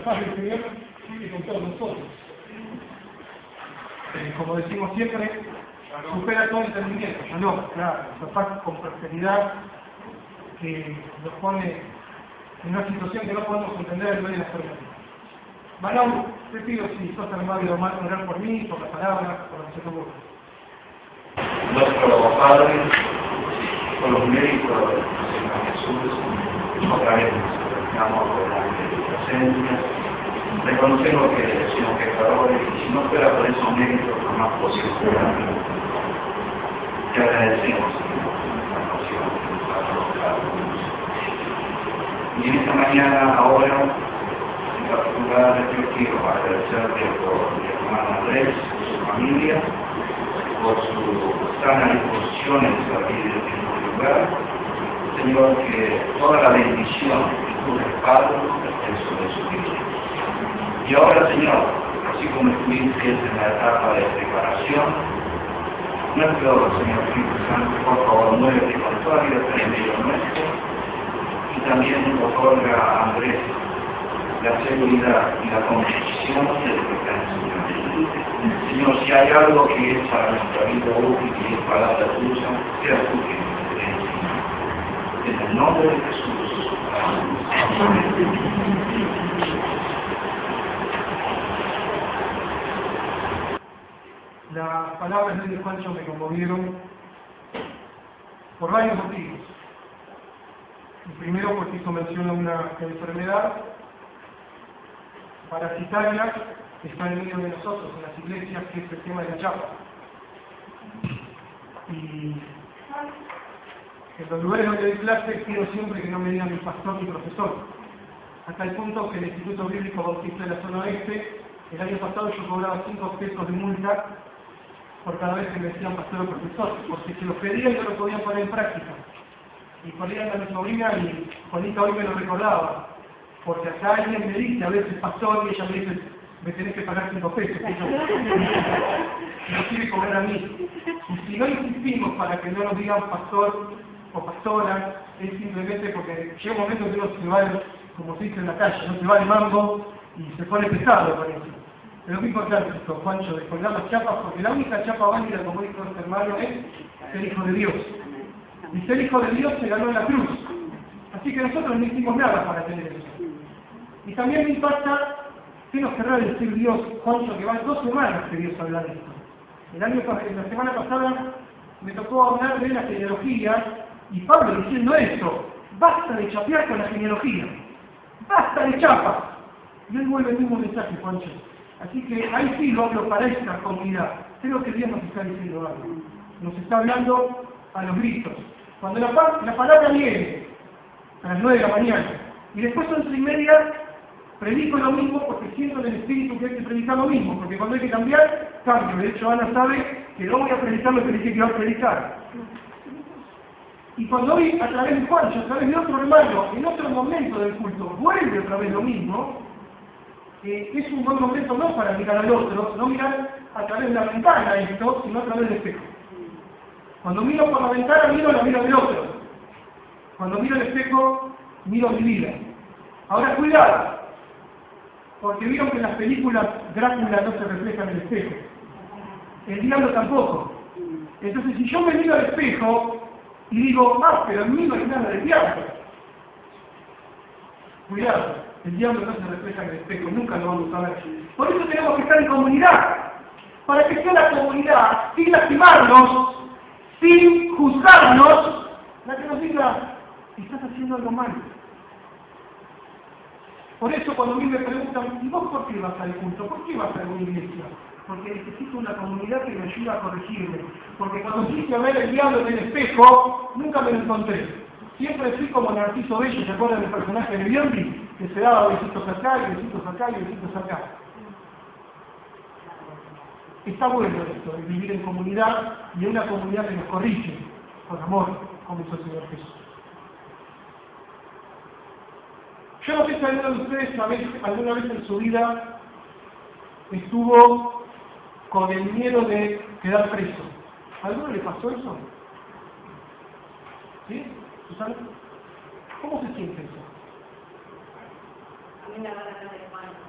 paz del Señor sigue con todos nosotros. Como decimos siempre, supera todo entendimiento. Ya no, claro, esa paz con prosperidad que nos pone en una situación que no podemos entender en medio de la tormenta. Manuel, te pido si sos tan amable de orar por mí, por la palabra, por lo que se te ocurra. Nuestro Padre, por los méritos del Señor Jesús, otra vez nos acercamos delante de tu presencia. Reconocemos que somos pecadores y si no fuera por esos méritos, jamás podríamos ser. Te agradecemos, Señor, por la noción que nos ha colocado. Y en esta mañana, ahora, en particular, yo quiero agradecerte por mi hermano Andrés, por su familia, por su sana disposición en servir en este lugar. Señor, que toda la bendición y tu respaldo esté sobre su vida. Y ahora, Señor, así como estuviste en la etapa de preparación, nuestro Señor Espíritu Santo, por favor, muévete con toda libertad en medio nuestro y también otorga a Andrés la seguridad y la convicción de lo que está enseñando. Señor, si hay algo que es para nuestra vida útil y es palabra tuya, sea tú que nos dé enseñar. En el nombre de Jesús. Amén. Las palabras de Juancho me conmovieron por varios motivos. El primero, porque hizo mención a una enfermedad parasitaria que está en medio de nosotros, en las iglesias, que es el tema de la chapa. Y en los lugares donde doy clases pido siempre que no me digan ni pastor ni profesor. Hasta el punto que el Instituto Bíblico Bautista de la Zona Oeste, el año pasado yo cobraba 5 pesos de multa por cada vez que me decían pastor o profesor, porque si los pedían yo lo podía poner en práctica. Y ponían a mi sobrina y Juanita hoy me lo recordaba, porque acá alguien me dice a veces pastor y ella me dice, me tenés que pagar 5 pesos, que no quiere cobrar a mí. Y si no insistimos para que no nos digan pastor o pastora, es simplemente porque llega un momento que uno se va, como se dice en la calle, no se va de mambo y se pone pesado con eso. Pero es importante esto, Juancho, de colgar las chapas, porque la única chapa válida, como dijo este hermano, es ser hijo de Dios. Y ser hijo de Dios se ganó en la cruz. Así que nosotros no hicimos nada para tener eso. Y también me impacta que nos querrá decir Dios, Juancho, que van 2 semanas que Dios habla de esto. La semana pasada me tocó hablar de la genealogía y Pablo diciendo esto, basta de chapear con la genealogía, basta de chapas. Y él vuelve el mismo mensaje, Juancho. Así que ahí sí lo hablo para esta comunidad. Creo que Dios nos está diciendo algo. Nos está hablando a los gritos. Cuando la palabra viene a las 9 de la mañana y después 11:30 predico lo mismo porque siento en el espíritu que hay que predicar lo mismo, porque cuando hay que cambiar, cambio. De hecho, Ana sabe que no voy a predicar lo que dije que iba a predicar. Y cuando hoy, a través de Juancho, a través de otro hermano, en otro momento del culto, vuelve otra vez lo mismo, es un buen momento no para mirar al otro, no mirar a través de la ventana esto, sino a través del espejo. Cuando miro por la ventana, miro la vida del otro. Cuando miro el espejo, miro mi vida. Ahora, cuidado, porque vieron que en las películas Drácula no se refleja en el espejo. El diablo tampoco. Entonces, si yo me miro al espejo y digo, pero en mí no hay nada de diablo. Cuidado, el diablo no se refleja en el espejo, nunca lo vamos a ver. Por eso tenemos que estar en comunidad, para que sea la comunidad, sin lastimarnos, sin juzgarnos, la que nos diga, estás haciendo algo mal. Por eso cuando a mí me preguntan, ¿y vos por qué vas al culto? ¿Por qué vas a una iglesia? Porque necesito una comunidad que me ayude a corregirme. Porque cuando quise a ver el diablo en el espejo, nunca me lo encontré. Siempre fui como Narciso Bello, ¿se acuerdan del personaje de Biondi? Que se daba besitos acá, y besitos acá, y besitos acá. Está bueno esto, de vivir en comunidad, y en una comunidad que nos corrige, con amor, como hizo el Señor Jesús. Yo no sé si alguno de ustedes alguna vez en su vida estuvo con el miedo de quedar preso. ¿A alguno le pasó eso? ¿Sí? ¿Susana? ¿Cómo se siente eso? A mí me da ganas de hermano.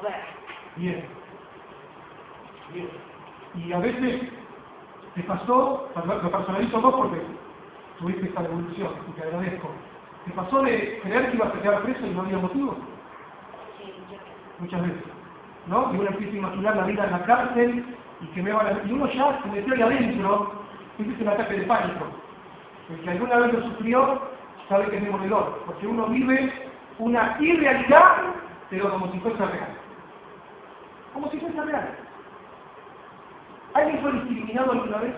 poder. Bien. Bien. Y a veces te pasó, lo personalizo vos porque tuviste esta evolución y te agradezco. ¿Te pasó de creer que ibas a quedar preso y no había motivo? Sí, Muchas veces. ¿No? Y uno empieza a imaginar la vida en la cárcel y que me van a... Y uno ya se metió ahí adentro, ese es el ataque de pánico. El que alguna vez lo sufrió sabe que es demoledor, porque uno vive una irrealidad, pero como si fuese real. Como si fuese real. ¿Alguien fue discriminado alguna vez?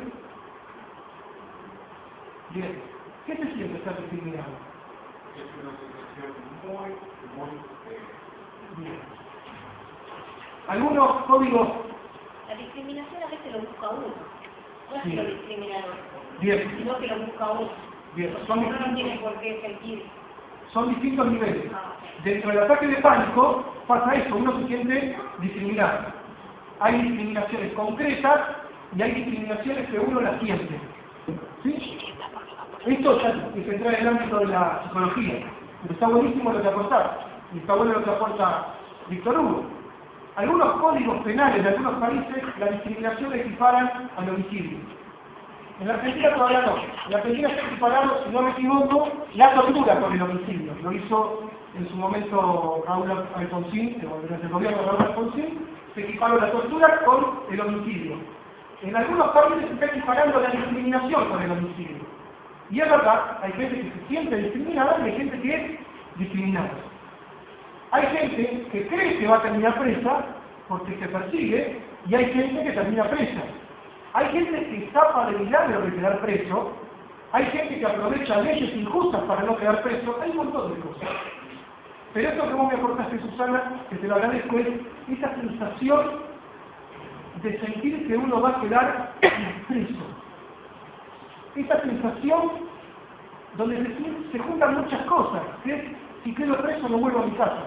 Bien. ¿Qué se siente estar discriminado? Es una sensación muy Bien. Algunos códigos... La discriminación a veces lo busca uno. No es Sí. que lo discriminan otro, Bien. sino que lo busca uno. Bien. Porque uno no tiene por qué sentir. Son distintos niveles. Dentro del ataque de pánico pasa eso, uno se siente discriminado. Hay discriminaciones concretas y hay discriminaciones que uno las siente. ¿Sí? Esto ya se entra en el ámbito de la psicología, pero está buenísimo lo que aportás, y está bueno lo que aporta Víctor Hugo. Algunos códigos penales de algunos países la discriminación la equiparan al homicidio. En la Argentina todavía no. En la Argentina se ha equiparado, si no me equivoco, la tortura con el homicidio. Lo hizo en su momento Raúl Alfonsín, durante el gobierno de Raúl Alfonsín, se equiparó la tortura con el homicidio. En algunos países se está equiparando la discriminación con el homicidio. Y es verdad, hay gente que se siente discriminada y hay gente que es discriminada. Hay gente que cree que va a terminar presa porque se persigue y hay gente que termina presa. Hay gente que escapa de milagro de quedar preso, hay gente que aprovecha leyes injustas para no quedar preso, hay un montón de cosas. Pero esto que vos me aportaste, Susana, que te lo agradezco, es esa sensación de sentir que uno va a quedar preso. Esa sensación donde se juntan muchas cosas, que es, si quedo preso no vuelvo a mi casa.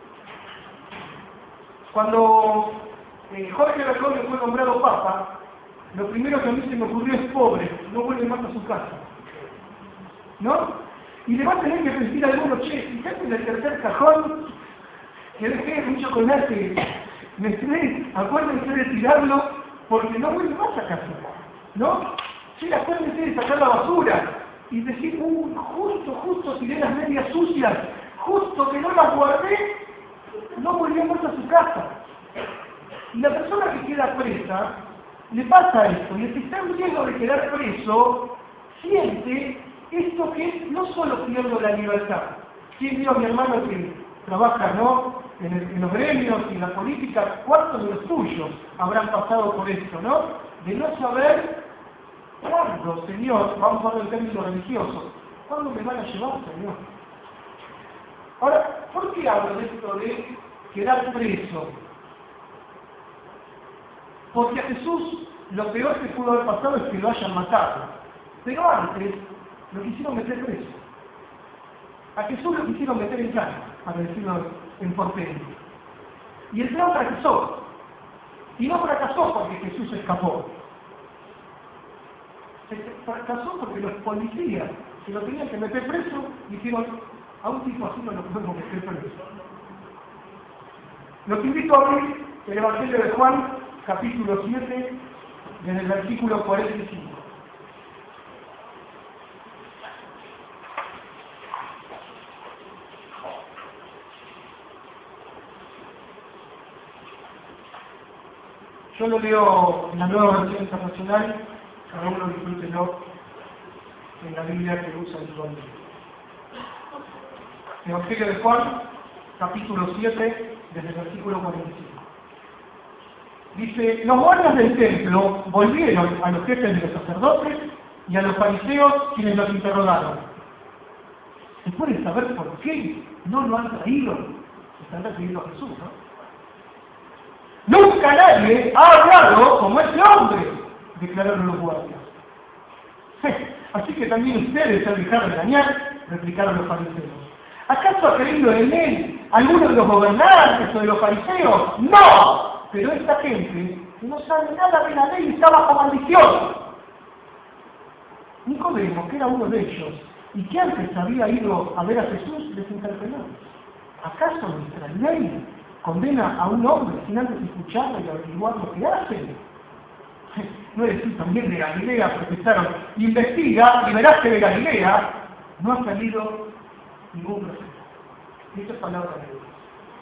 Cuando Jorge Bergoglio fue nombrado Papa, lo primero que a mí se me ocurrió es pobre, no vuelve más a su casa. ¿No? Y le va a tener que decir a alguno, che, fíjate en el tercer cajón, que dejé un chocolate, acuérdense de tirarlo, porque no vuelve más a casa. ¿No? Sí, acuérdense de sacar la basura y decir, justo tiré las medias sucias, justo que no las guardé, no volvió más a su casa. Y la persona que queda presa, le pasa esto, y el que está en riesgo de quedar preso, siente esto que es, no solo pierdo la libertad. ¿Quién vio a mi hermano que trabaja, ¿no?, en los gremios y en la política? ¿Cuántos de los tuyos habrán pasado por esto, no? De no saber cuándo, Señor, vamos a hablar en términos religiosos, ¿cuándo me van a llevar, Señor? Ahora, ¿por qué hablo de esto de quedar preso? Porque a Jesús lo peor que pudo haber pasado es que lo hayan matado. Pero antes lo quisieron meter preso. A Jesús lo quisieron meter en cana, para decirlo en porteño. Y el plan fracasó. Y no fracasó porque Jesús escapó. Fracasó porque los policías que lo tenían que meter preso dijeron, a un tipo así no lo podemos meter preso. Los invito a abrir el Evangelio de Juan, capítulo 7, desde el versículo 45. Yo lo leo en la nueva versión internacional, cada uno disfrútenlo en la Biblia que usa en su nombre. Evangelio de Juan, capítulo 7, desde el versículo 45. Dice, los guardias del templo volvieron a los jefes de los sacerdotes y a los fariseos quienes los interrogaron. ¿Se puede saber por qué no lo han traído? Están refiriendo a Jesús, ¿no? Nunca nadie ha hablado como ese hombre, declararon los guardias. Así que también ustedes se han dejado engañar, replicaron los fariseos. ¿Acaso ha creído en él alguno de los gobernantes o de los fariseos? ¡No! Pero esta gente que no sabe nada de la ley está bajo maldición. Nicodemo, que era uno de ellos, y que antes había ido a ver a Jesús, les interpeló. ¿Acaso nuestra ley condena a un hombre sin antes escucharlo y averiguar lo que hace. No es decir, también de Galilea protestaron, investiga y verás que de Galilea no ha salido ningún profeta. Y esta es palabra de Dios.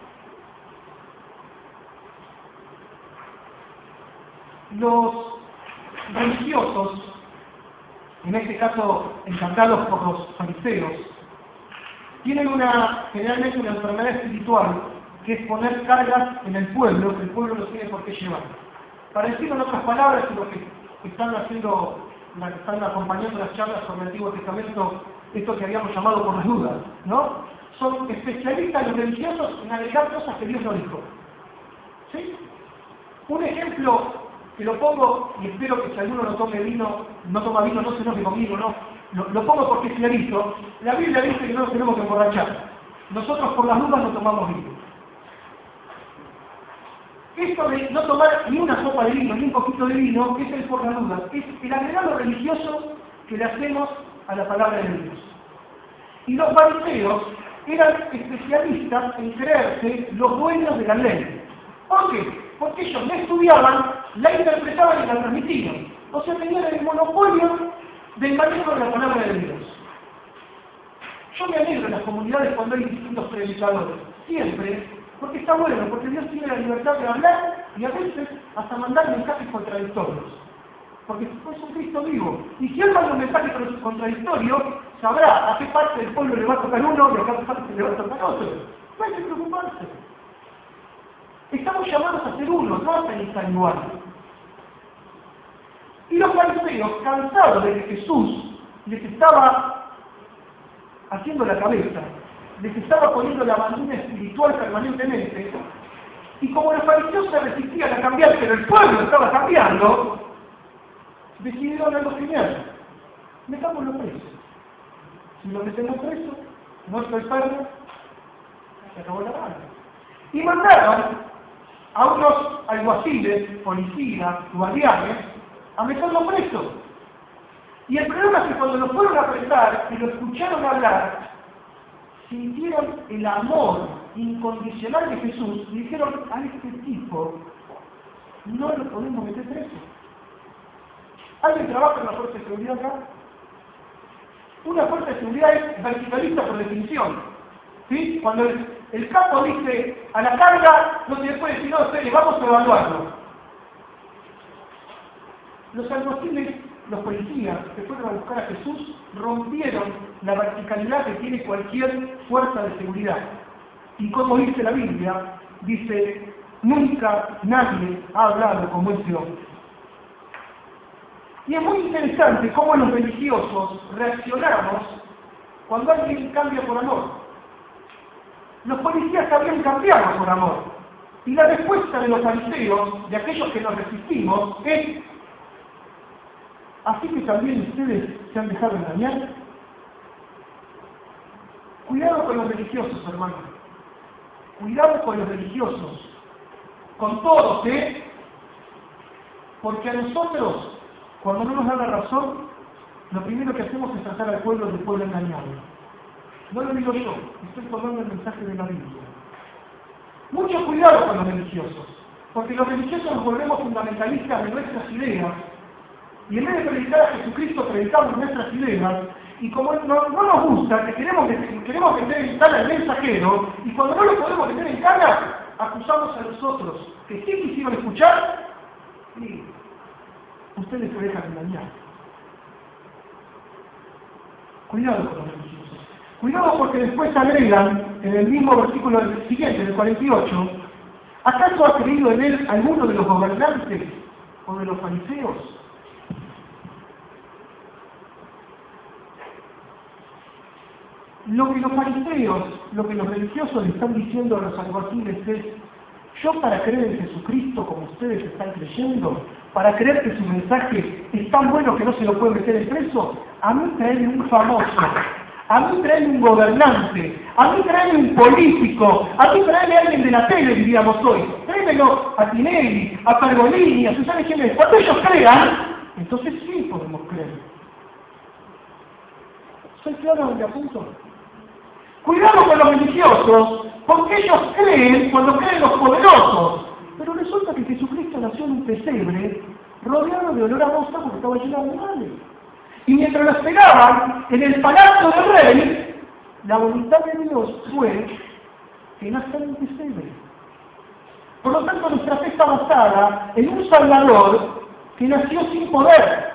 Los religiosos, en este caso encantados por los fariseos, tienen generalmente una enfermedad espiritual que es poner cargas en el pueblo que el pueblo no tiene por qué llevar. Para decirlo en otras palabras, y lo que están acompañando las charlas sobre el Antiguo Testamento, esto que habíamos llamado por las dudas, ¿no? Son especialistas los religiosos en agregar cosas que Dios no dijo. ¿Sí? Un ejemplo que lo pongo, y espero que si alguno no toma vino, no se enoje conmigo, no. Lo pongo porque es clarito. La Biblia dice que no nos tenemos que emborrachar. Nosotros por las dudas no tomamos vino. Esto de no tomar ni una copa de vino, ni un poquito de vino, es el por las dudas. Es el agregado religioso que le hacemos a la palabra de Dios. Y los fariseos eran especialistas en creerse los dueños de la ley. ¿Por qué? Porque ellos la estudiaban, la interpretaban y la transmitían. O sea, tenían el monopolio del manejo de la palabra de Dios. Yo me alegro en las comunidades cuando hay distintos predicadores. Siempre. Porque está bueno, porque Dios tiene la libertad de hablar y a veces hasta mandar mensajes contradictorios. Porque es un Cristo vivo. Y si Él manda un mensaje contradictorio, sabrá a qué parte del pueblo le va a tocar uno y a qué parte le va a tocar otro. No hay que preocuparse. Estamos llamados a ser uno, no a pensar igual. Y los fariseos, cansados de que Jesús les estaba haciendo la cabeza, les estaba poniendo la bandera espiritual permanentemente, y como los fariseos se resistían a cambiar, pero el pueblo estaba cambiando, decidieron algo genial: metámoslo preso. Si lo metemos preso, nuestro enfermo, se acabó la banda. Y mandaron a unos alguaciles, policías, guardianes, a meterlo preso. Y el problema es que cuando lo fueron a apresar y lo escucharon hablar, sintieron el amor incondicional de Jesús y dijeron: a este tipo no lo podemos meter preso. ¿Alguien trabaja en la fuerza de seguridad acá? Una fuerza de seguridad es verticalista por definición. ¿Sí? Cuando el capo dice a la carga, no se le puede decir: no, ustedes vamos a evaluarlo. Los alguaciles, los policías que fueron a buscar a Jesús, rompieron la verticalidad que tiene cualquier fuerza de seguridad. Y como dice la Biblia, dice: nunca nadie ha hablado como ese hombre. Y es muy interesante cómo los religiosos reaccionamos cuando alguien cambia por amor. Los policías habían cambiado por amor. Y la respuesta de los fariseos, de aquellos que nos resistimos, es: ¿así que también ustedes se han dejado engañar? Cuidado con los religiosos, hermanos. Cuidado con los religiosos. Con todos, ¿eh? Porque a nosotros, cuando no nos dan la razón, lo primero que hacemos es tratar al pueblo del pueblo engañado. No lo digo yo, estoy tomando el mensaje de la Biblia. Mucho cuidado con los religiosos, porque los religiosos nos volvemos fundamentalistas de nuestras ideas, y en vez de predicar a Jesucristo, predicamos nuestras ideas, y como no nos gusta, que queremos meter en cana al mensajero, y cuando no lo podemos meter en cana, acusamos a los otros, que sí quisieron escuchar, y ustedes se dejan engañar. Cuidado con los religiosos. Cuidado porque después agregan, en el mismo versículo siguiente, en el 48, ¿acaso ha creído en él alguno de los gobernantes o de los fariseos? Lo que los fariseos, lo que los religiosos le están diciendo a los alguaciles es: yo para creer en Jesucristo como ustedes están creyendo, para creer que su mensaje es tan bueno que no se lo puede meter en preso, a mí traerme un famoso, a mí traerme un gobernante, a mí traerme un político, a mí traerme a alguien de la tele, diríamos hoy, tráemelo a Tinelli, a Pergolini, a Susana Jiménez. Cuando ellos crean, entonces sí podemos creer. ¿Soy claro donde apunto? Cuidado con los religiosos Porque ellos creen cuando creen los poderosos. Pero resulta que Jesucristo nació en un pesebre, rodeado de olor a mosta porque estaba lleno de animales. Y mientras lo esperaban, en el palacio del rey, la voluntad de Dios fue que nazca en un pesebre. Por lo tanto, nuestra fe está basada en un Salvador que nació sin poder.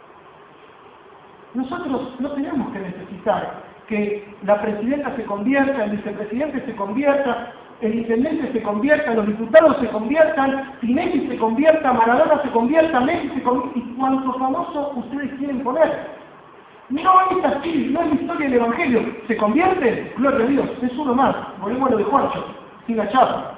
Nosotros no tenemos que necesitar que la presidenta se convierta, el vicepresidente se convierta, el intendente se convierta, los diputados se conviertan, Tinelli se convierta, Maradona se convierta, Messi se convierta, y cuanto famoso ustedes quieren poner. No es así, no es la historia del Evangelio. ¿Se convierte? Gloria a Dios, es uno más. Volvemos a lo de Juancho, sin la chapa.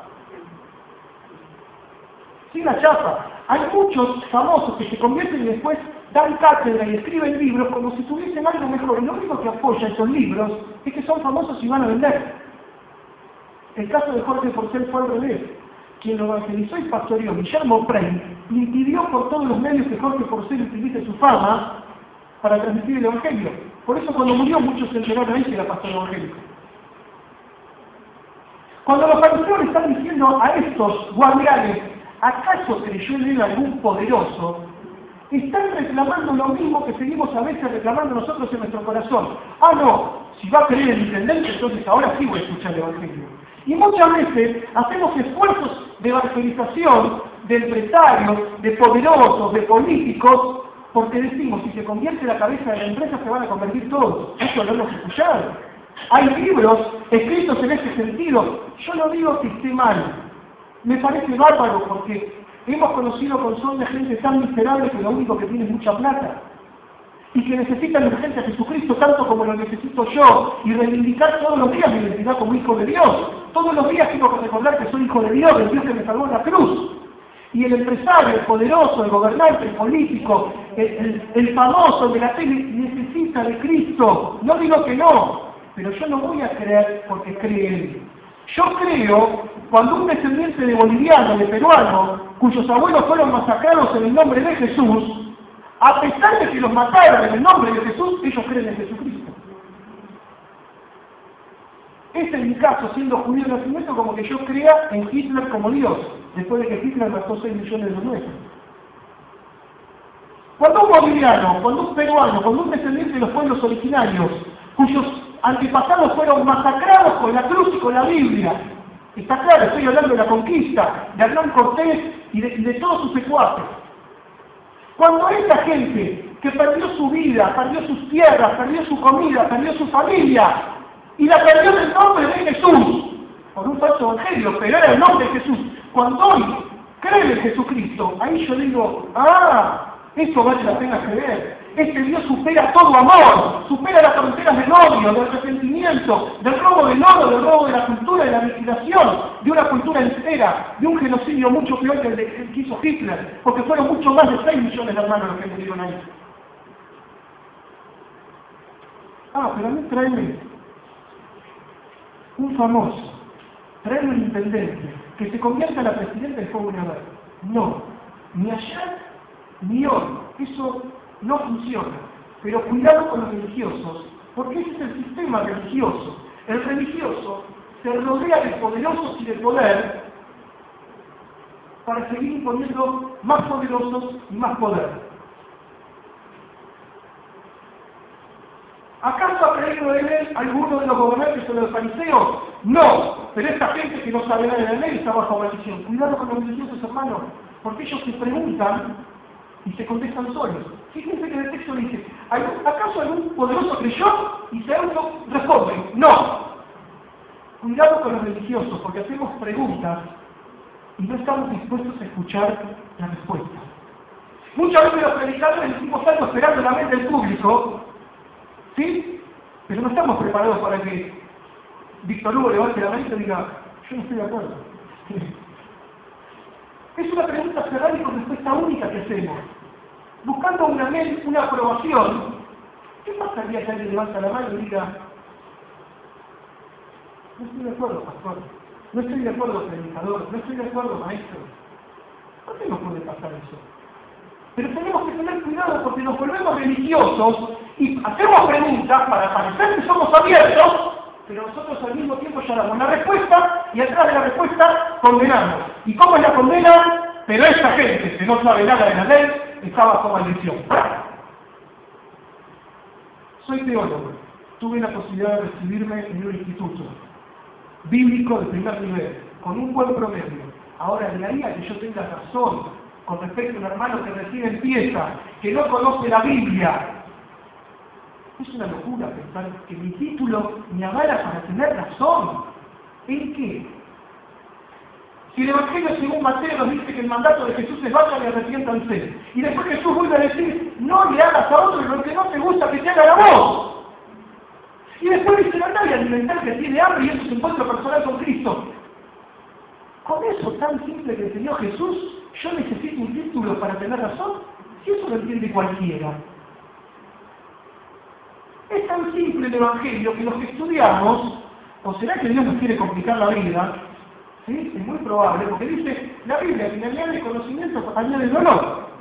Sin la chapa. Hay muchos famosos que se convierten y después dan cátedra y escriben libros como si tuviesen algo mejor. Y lo único que apoya esos libros es que son famosos y van a vender. El caso de Jorge Porcel fue al revés. Quien lo evangelizó y pastoreó, Guillermo Frey, impidió por todos los medios que Jorge Porcel utilice su fama para transmitir el Evangelio. Por eso cuando murió muchos se enteraron ahí que era pastor evangélico. Cuando los fariseos le están diciendo a estos guardianes, ¿acaso creyó en él algún poderoso? Están reclamando lo mismo que seguimos a veces reclamando nosotros en nuestro corazón. Ah, no, si va a creer el intendente, entonces ahora sí voy a escuchar el Evangelio. Y muchas veces hacemos esfuerzos de evangelización, de empresarios, de poderosos, de políticos, porque decimos, si se convierte la cabeza de la empresa, se van a convertir todos. Eso lo hemos escuchado. Hay libros escritos en ese sentido. Yo no digo que esté mal. Me parece bárbaro porque hemos conocido con de gente tan miserable que lo único que tiene es mucha plata. Y que necesitan urgente a Jesucristo tanto como lo necesito yo. Y reivindicar todos los días mi identidad como hijo de Dios. Todos los días tengo que recordar que soy hijo de Dios, del Dios que me salvó en la cruz. Y el empresario, el poderoso, el gobernante, el político, el famoso, el de la tele, necesita de Cristo. No digo que no, pero yo no voy a creer porque cree Él. Yo creo cuando un descendiente de boliviano, de peruano, cuyos abuelos fueron masacrados en el nombre de Jesús, a pesar de que los mataron en el nombre de Jesús, ellos creen en Jesucristo. Este es mi caso, siendo judío de nacimiento, como que yo crea en Hitler como Dios, después de que Hitler mató 6 millones de nuestros. Cuando un boliviano, cuando un peruano, cuando un descendiente de los pueblos originarios, cuyos antepasados fueron masacrados con la cruz y con la Biblia, está claro, estoy hablando de la conquista, de Hernán Cortés y de todos sus secuaces. Cuando esta gente que perdió su vida, perdió sus tierras, perdió su comida, perdió su familia, y la perdió en el nombre de Jesús, por un falso evangelio, pero era el nombre de Jesús. Cuando hoy creen en Jesucristo, ahí yo digo, eso vale la pena creer. Este Dios supera todo amor, supera las fronteras del odio, del resentimiento, del robo del oro, del robo de la cultura, de la aniquilación, de una cultura entera, de un genocidio mucho peor que el que hizo Hitler, porque fueron mucho más de 6 millones de hermanos los que murieron ahí. Pero a mí tráeme un famoso, tráeme un intendente, que se convierta en la presidenta del Fuego Naval. No, ni ayer ni hoy, eso no funciona. Pero cuidado con los religiosos, porque ese es el sistema religioso. El religioso se rodea de poderosos y de poder para seguir imponiendo más poderosos y más poder. ¿Acaso ha creído en él alguno de los gobernantes o de los fariseos? No, pero esta gente que no sabe nada de la ley está bajo maldición. Cuidado con los religiosos, hermanos, porque ellos se preguntan y se contestan solos. Fíjense que en el texto dice, ¿acaso algún poderoso creyó? Y se auto responde, no. Cuidado con los religiosos, porque hacemos preguntas y no estamos dispuestos a escuchar la respuesta. Muchas veces los predicadores decimos algo esperando la mente del público, ¿sí? Pero no estamos preparados para que Víctor Hugo levante la mano y diga, yo no estoy de acuerdo. Es una pregunta cerrada y con respuesta única que hacemos. Buscando una aprobación. ¿Qué pasaría si alguien levanta la mano y diga, no estoy de acuerdo, pastor, no estoy de acuerdo, predicador, no estoy de acuerdo, maestro? ¿Por qué no puede pasar eso? Pero tenemos que tener cuidado porque nos volvemos religiosos y hacemos preguntas para parecer que somos abiertos, pero nosotros al mismo tiempo lloramos la respuesta y atrás de la respuesta condenamos. ¿Y cómo es la condena? Pero esta gente que no sabe nada de la ley está bajo maldición. Soy teólogo. Tuve la posibilidad de recibirme en un instituto bíblico de primer nivel, con un buen promedio. Ahora, de ahí a que yo tenga razón con respecto a un hermano que recién empieza, que no conoce la Biblia, es una locura pensar que mi título me avala para tener razón. ¿En qué? Si el Evangelio según Mateo nos dice que el mandato de Jesús es vayan y arrepiéntanse, y después Jesús vuelve a decir, no le hagas a otro lo que no te gusta que te hagan a vos. Y después dice, andá y alimentar que tiene hambre y eso es un encuentro personal con Cristo. Con eso tan simple que enseñó Jesús, yo necesito un título para tener razón. Si eso lo entiende cualquiera. Es tan simple el Evangelio que los que estudiamos, o será que Dios nos quiere complicar la vida, ¿sí? Es muy probable, porque dice, la Biblia, que añade conocimiento, añade dolor.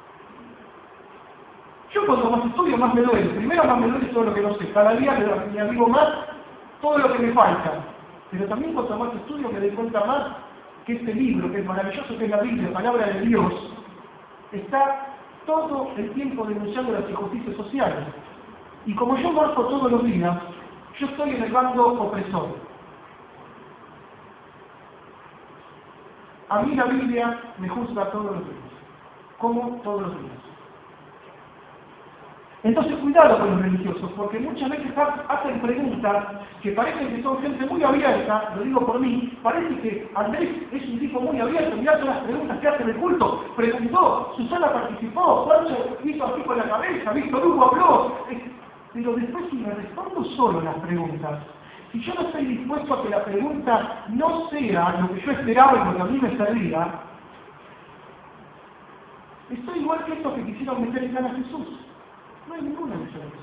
Yo cuando más estudio más me duele. Primero más me duele todo lo que no sé. Cada día me avivo más todo lo que me falta. Pero también cuanto más estudio me doy cuenta más que este libro, que es maravilloso, que es la Biblia, palabra de Dios, está todo el tiempo denunciando las injusticias sociales. Y como yo marco todos los días, yo estoy en el bando opresor. A mí la Biblia me juzga todos los días. Como todos los días. Entonces cuidado con los religiosos, porque muchas veces hacen preguntas que parecen que son gente muy abierta, lo digo por mí, parece que Andrés es un tipo muy abierto, mirá todas las preguntas que hace en el culto, preguntó, Susana participó, Juancho hizo así con la cabeza, Víctor Hugo habló, pero después si me respondo solo las preguntas, si yo no estoy dispuesto a que la pregunta no sea lo que yo esperaba y lo que a mí me servía, estoy igual que estos que quisieron meter en cana a Jesús. No hay ninguna diferencia.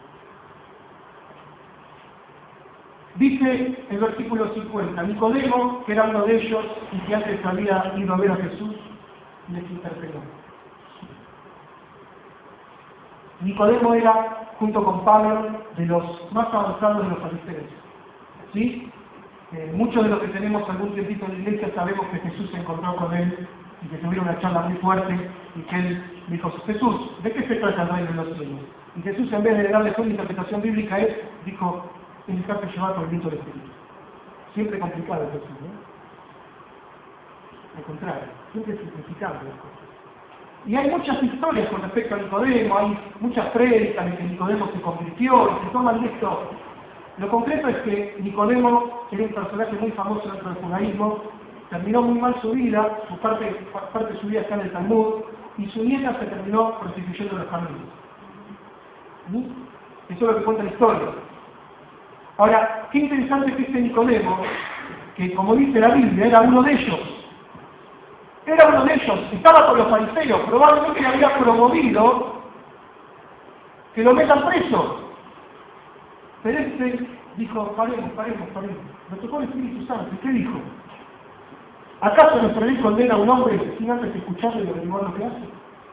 Dice el versículo 50, Nicodemo, que era uno de ellos y que antes había ido a ver a Jesús, les interpeló. Nicodemo era, junto con Pablo, de los más avanzados de los fariseos. ¿Sí? Muchos de los que tenemos algún tiempito en la iglesia sabemos que Jesús se encontró con él y que tuvieron una charla muy fuerte y que él dijo, Jesús, ¿de qué se trata el reino de los cielos? Y Jesús, en vez de darle una interpretación bíblica, él dijo, es dejarte llevar por el viento del Espíritu. Siempre complicado Jesús, ¿no? Al contrario, siempre simplificando las cosas. Y hay muchas historias con respecto a Nicodemo, hay muchas prédicas de que Nicodemo se convirtió y se toman de esto. Lo concreto es que Nicodemo era un personaje muy famoso dentro del judaísmo, terminó muy mal su vida, parte de su vida está en el Talmud, y su nieta se terminó prostituyendo en los caminos. Eso es lo que cuenta la historia. Ahora, qué interesante que este Nicodemo, que como dice la Biblia, era uno de ellos, estaba con los fariseos, probablemente le había promovido que lo metan preso. Pero este dijo, paremos. Lo tocó el Espíritu Santo. ¿Y qué dijo? ¿Acaso nuestra ley condena a un hombre sin antes escucharle y averiguar lo que hace?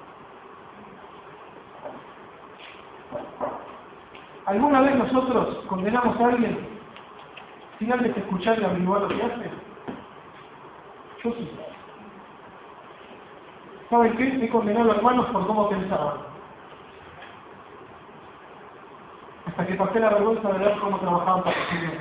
¿Alguna vez nosotros condenamos a alguien sin antes escucharle y averiguar lo que hace? Yo sí. ¿Saben qué? He condenado a hermanos por cómo pensaban. Hasta que pasé la vergüenza de ver cómo trabajaban para el Señor.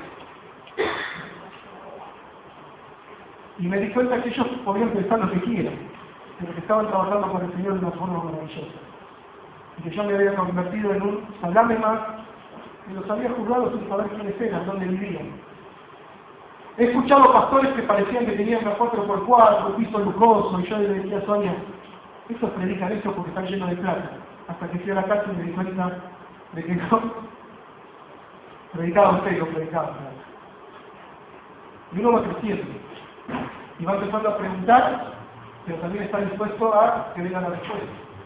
Y me di cuenta que ellos podían pensar lo que quieran, pero que estaban trabajando con el Señor de una forma maravillosa. Y que yo me había convertido en un salame más, y los había juzgado sin saber quiénes eran, dónde vivían. He escuchado pastores que parecían que tenían una 4x4, un piso lujoso, y yo le decía a Sonia, estos predican eso porque están llenos de plata. Hasta que fui a la casa y me di cuenta de que no. Predicaba usted, lo predicaba. Y uno va creciendo. Y va empezando a preguntar, pero también está dispuesto a que venga la respuesta.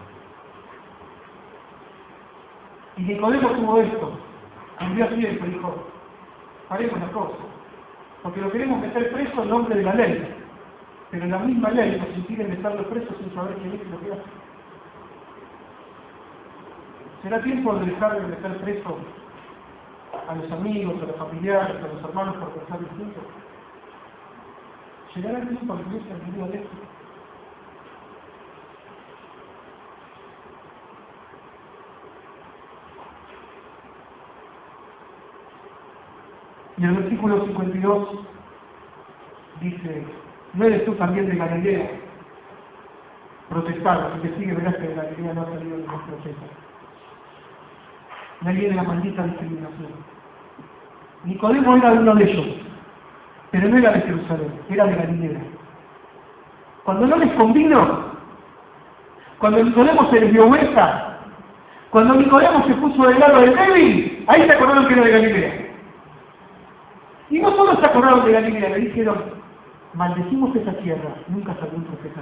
Y Nicodemo tuvo esto. Cambió siempre, dijo, haremos las cosas. Porque lo queremos meter preso en nombre de la ley. Pero en la misma ley nos impide meterlo preso sin saber quién es lo que hace. ¿Será tiempo de dejar de meter preso a los amigos, a los familiares, a los hermanos por pensar distinto. ¿Llegará el tiempo a que Dios se entendió de esto? Y el versículo 52 dice, ¿no eres tú también de Galilea? Protestado, si te sigue verás que de Galilea no ha salido ningún profeta. Nadie de la maldita discriminación. Nicodemo era uno de ellos, pero no era de Jerusalén, era de Galilea. Cuando no les convino, cuando Nicodemo se les dio vuelta, cuando Nicodemo se puso del lado del débil, ahí se acordaron que era de Galilea. Y no solo se acordaron de Galilea, le dijeron, maldecimos esa tierra, nunca salió un profeta.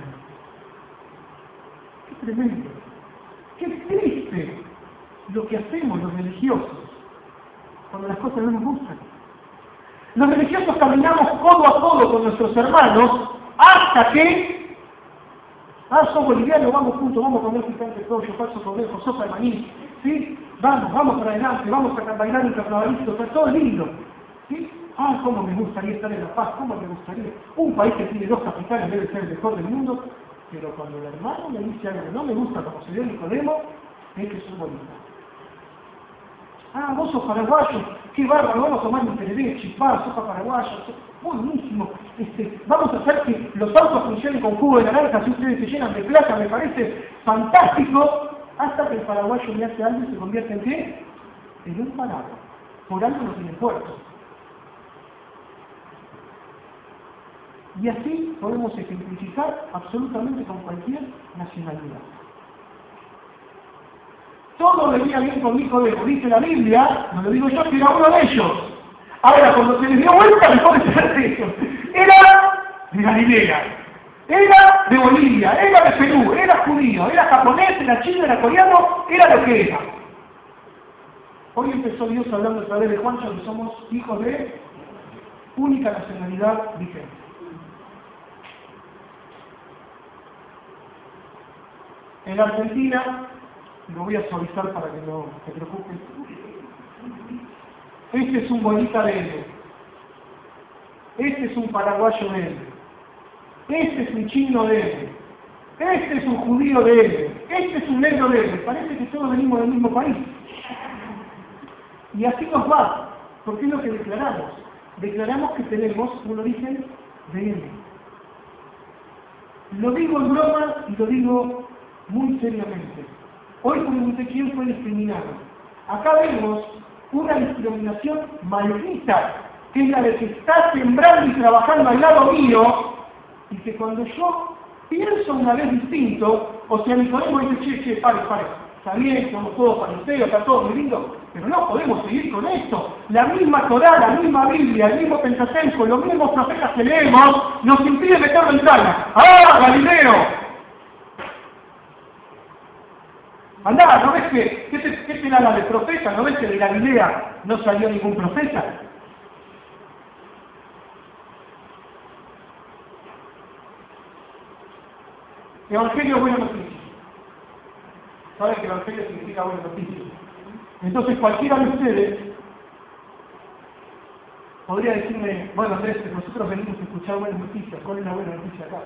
Qué tremendo, qué triste lo que hacemos los religiosos cuando las cosas no nos gustan. Los religiosos caminamos codo a codo con nuestros hermanos hasta que sos boliviano, vamos juntos, vamos a comer picante pollo, falso conejo, sopa de maní, ¿sí? Vamos para adelante, vamos a bailar un carnavalito, está todo lindo, ¿sí? Cómo me gustaría estar en La Paz, cómo me gustaría. Un país que tiene 2 capitales debe ser el mejor del mundo, pero cuando el hermano me dice algo que no me gusta, como se dio Nicodemo, es que es un bonito. Vos sos paraguayo, qué bárbaro, vamos a tomar un tereré, chipá, sopa paraguaya, buenísimo. Vamos a hacer que los autos funcionen con jugo de naranja, si ustedes se llenan de plata, me parece fantástico, hasta que el paraguayo me hace algo y se convierte en ¿qué? En un parado. Por algo no tiene puerto. Y así podemos ejemplificar absolutamente con cualquier nacionalidad. Todo venía bien con Nicodemo, dice la Biblia, no lo digo yo, que era uno de ellos. Ahora, cuando se les dio vuelta, mejor ser de ellos. Era de Galilea, era de Bolivia, era de Perú, era judío, era japonés, era chino, era coreano, era lo que era. Hoy empezó Dios hablando a través de Juancho que somos hijos de única nacionalidad vigente. En Argentina, lo voy a suavizar para que no te preocupes, este es un bolita de él, este es un paraguayo de él, este es un chino de él, este es un judío de él, este es un negro de él. Parece que todos venimos del mismo país. Y así nos va, porque es lo que declaramos. Declaramos que tenemos un origen de él. Lo digo en broma y lo digo muy seriamente. Hoy pregunté quién fue discriminado. Acá vemos una discriminación maldita, que es la de que está sembrando y trabajando al lado mío, y que cuando yo pienso una vez distinto, o sea, Nicodemo dice, che, pare, está bien, somos todos fariseos, está todo muy lindo, pero no podemos seguir con esto. La misma Torá, la misma Biblia, el mismo Pentateuco, los mismos profetas que leemos, nos impide meter ventana. Galileo! Andá, ¿no ves qué te da la de profeta? ¿No ves que de Galilea no salió ningún profeta? Evangelio es buena noticia. ¿Saben que Evangelio significa buena noticia? Entonces cualquiera de ustedes podría decirme, bueno Andrés, nosotros venimos a escuchar buenas noticias. ¿Cuál es la buena noticia acá?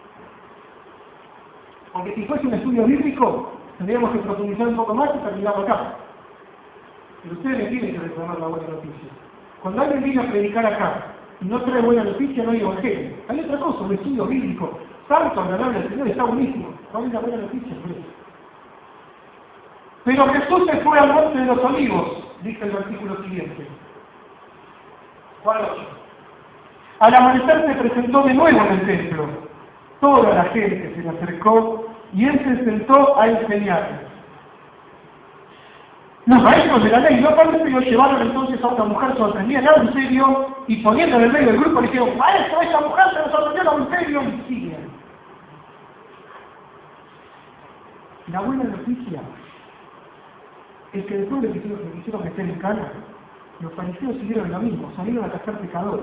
Porque si fuese un estudio bíblico, tendríamos que profundizar un poco más y terminamos acá. Pero ustedes me tienen que reclamar la buena noticia. Cuando alguien viene a predicar acá y no trae buena noticia, no hay evangelio. Hay otra cosa, un estudio bíblico. Santo, agradable al Señor, está buenísimo. ¿Cuál es la buena noticia? Pero Jesús se fue al monte de los olivos, dice el versículo siguiente. Juan 8. Al amanecer se presentó de nuevo en el templo. Toda la gente se le acercó y él se sentó a enseñarles. Los maestros de la ley no parece lo llevaron entonces a una mujer sorprendida en adulterio y poniéndola en medio del grupo le dijeron, maestro, esa mujer se nos sorprendió en adulterio y siguen. La buena noticia es que después de que se quisieron meter en cana, los fariseos siguieron lo mismo, salieron a cazar pecadores.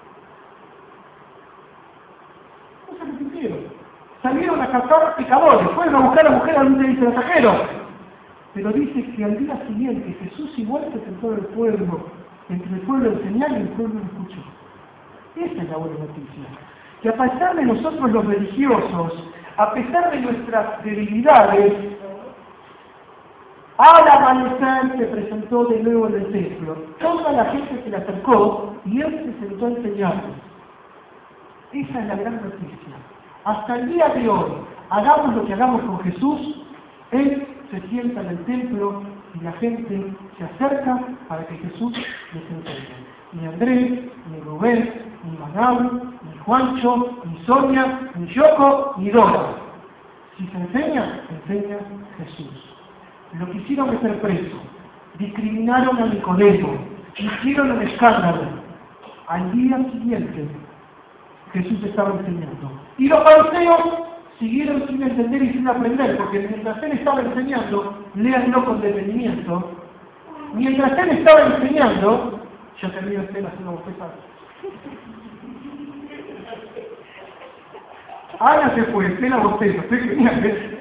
No se repitieron. Salieron a cazar pecadores, fueron a buscar a mujer al de extranjero. Pero dice que al día siguiente Jesús igual se sentó del pueblo, entre el pueblo enseñar y el pueblo lo escuchó. Esa es la buena noticia. Que a pesar de nosotros los religiosos, a pesar de nuestras debilidades, al amanecer se presentó de nuevo en el templo. Toda la gente se le acercó y él se sentó a enseñarles. Esa es la gran noticia. Hasta el día de hoy, hagamos lo que hagamos con Jesús, Él se sienta en el templo y la gente se acerca para que Jesús les enseñe. Ni Andrés, ni Rubén, ni Manau, ni Juancho, ni Sonia, ni Yoko, ni Dora. Si se enseña Jesús. Lo quisieron meter preso, discriminaron a Nicodemo, hicieron un escándalo. Al día siguiente, Jesús estaba enseñando. Y los fariseos siguieron sin entender y sin aprender, porque mientras él estaba enseñando, léanlo con detenimiento, mientras él estaba enseñando, ya termino usted haciendo bofetas. Ana se fue, usted la bofeta, usted genial.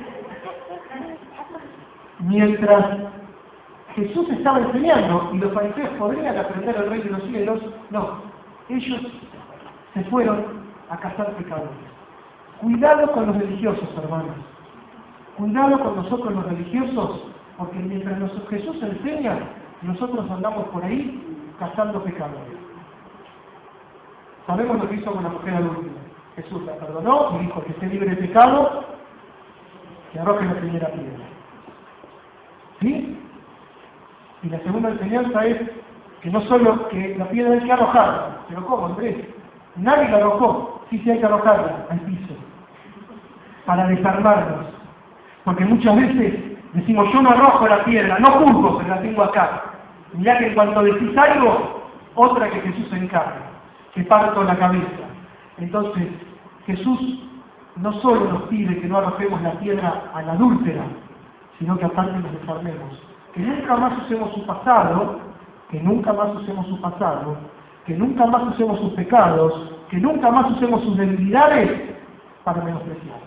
Mientras Jesús estaba enseñando y los fariseos podrían aprender al Rey de los Cielos, no, ellos se fueron a cazar pecadores. Cuidado con los religiosos, hermanos. Cuidado con nosotros los religiosos, porque mientras Jesús enseña, nosotros andamos por ahí cazando pecadores. Sabemos lo que hizo con la mujer adúltera. Jesús la perdonó y dijo que esté libre de pecado, que arroje la primera piedra. ¿Sí? Y la segunda enseñanza es que no solo que la piedra hay que arrojarla, pero ¿cómo, Andrés? Nadie la arrojó, sí hay que arrojarla al piso, para desarmarnos. Porque muchas veces decimos, yo no arrojo la piedra, no juzgo, pero la tengo acá. Mirá que en cuanto decís algo, otra que Jesús se encarga, que parto la cabeza. Entonces, Jesús no solo nos pide que no arrojemos la piedra a la adúltera, sino que aparte nos desarmemos. Que nunca más usemos su pasado, que nunca más usemos su pasado, que nunca más usemos sus pecados, que nunca más usemos sus debilidades para menospreciarlas.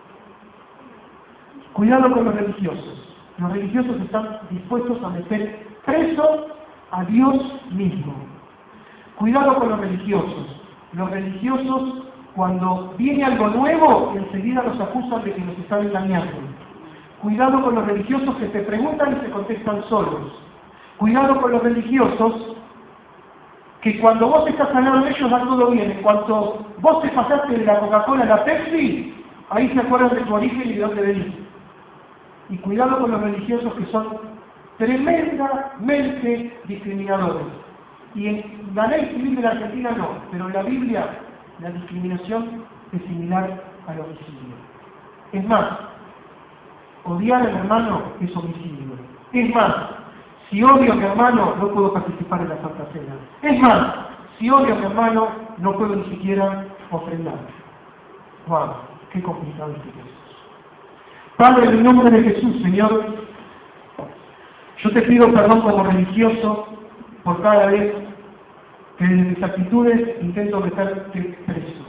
Cuidado con los religiosos. Los religiosos están dispuestos a meter preso a Dios mismo. Cuidado con los religiosos. Los religiosos, cuando viene algo nuevo, enseguida los acusan de que nos están engañando. Cuidado con los religiosos que te preguntan y se contestan solos. Cuidado con los religiosos que cuando vos estás al lado de ellos va todo bien. En cuanto vos te pasaste de la Coca-Cola a la Pepsi, ahí se acuerdan de tu origen y de dónde venís. Y cuidado con los religiosos que son tremendamente discriminadores. Y en la ley civil de la Argentina no, pero en la Biblia la discriminación es similar al homicidio. Es más, odiar al hermano es homicidio. Es más, si odio a mi hermano no puedo participar en la Santa Cena. Es más, si odio a mi hermano no puedo ni siquiera ofrendar. ¡Wow! ¡Qué complicado es eso! Padre, en el nombre de Jesús, Señor, yo te pido perdón como religioso por cada vez que desde mis actitudes intento meterte preso.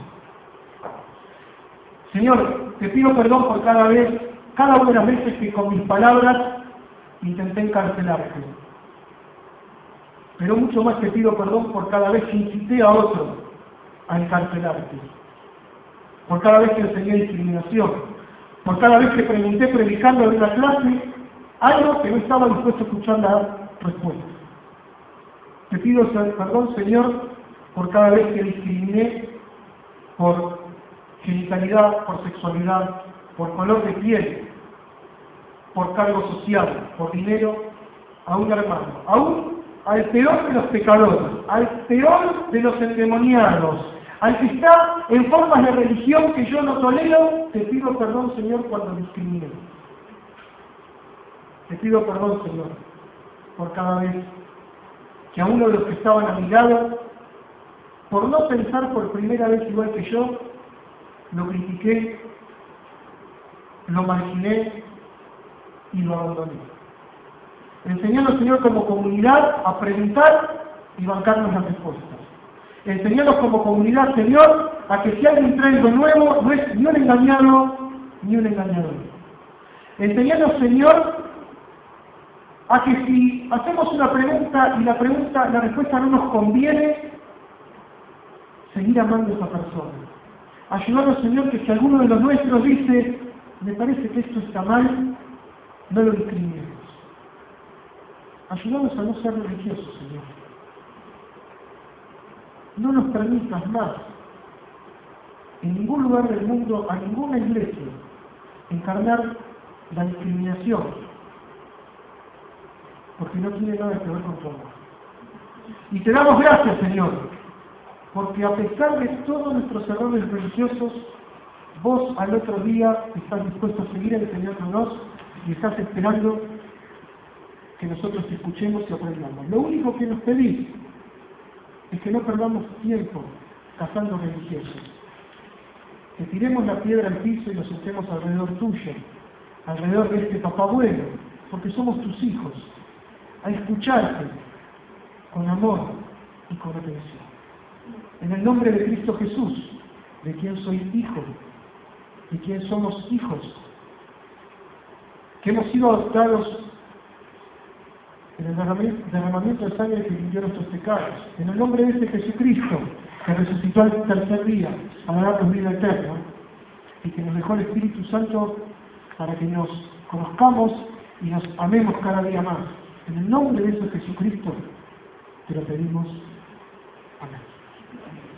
Señor, te pido perdón por cada una de las veces que con mis palabras intenté encarcelarte. Pero mucho más te pido perdón por cada vez que incité a otro a encarcelarte. Por cada vez que enseñé discriminación. Por cada vez que pregunté predicando en una clase algo que no estaba dispuesto a escuchar la respuesta. Te pido perdón, Señor, por cada vez que discriminé por genitalidad, por sexualidad, por color de piel, por cargo social, por dinero, a un hermano, aún al peor de los pecadores, al peor de los endemoniados, al que está en formas de religión que yo no tolero, te pido perdón, Señor, cuando discriminé. Te pido perdón, Señor, por cada vez que a uno de los que estaban a mi lado, por no pensar por primera vez igual que yo, lo critiqué, lo marginé y lo abandoné. Enseñanos, Señor, como comunidad a preguntar y bancarnos las respuestas. Enseñanos como comunidad, Señor, a que si alguien trae algo nuevo, no es ni un engañado ni un engañador. Enseñanos, Señor, a que si hacemos una pregunta y la respuesta no nos conviene, seguir amando a esa persona. Ayudarnos, Señor, que si alguno de los nuestros dice, me parece que esto está mal, no lo discriminemos. Ayúdanos a no ser religiosos, Señor. No nos permitas más, en ningún lugar del mundo, a ninguna iglesia, encarnar la discriminación, porque no tiene nada que ver con tu amor. Y te damos gracias, Señor, porque a pesar de todos nuestros errores religiosos, vos al otro día estás dispuesto a seguir enseñándonos y estás esperando que nosotros te escuchemos y aprendamos. Lo único que nos pedís es que no perdamos tiempo cazando religiosos. Que tiremos la piedra al piso y nos sentemos alrededor tuyo, alrededor de este papá bueno, porque somos tus hijos, a escucharte con amor y con atención. En el nombre de Cristo Jesús, de quien soy hijo, de quien somos hijos, que hemos sido adoptados en el derramamiento de sangre que limpió nuestros pecados, en el nombre de este Jesucristo, que resucitó al tercer día para darnos vida eterna, y que nos dejó el Espíritu Santo para que nos conozcamos y nos amemos cada día más. En el nombre de ese Jesucristo, te lo pedimos. Amén.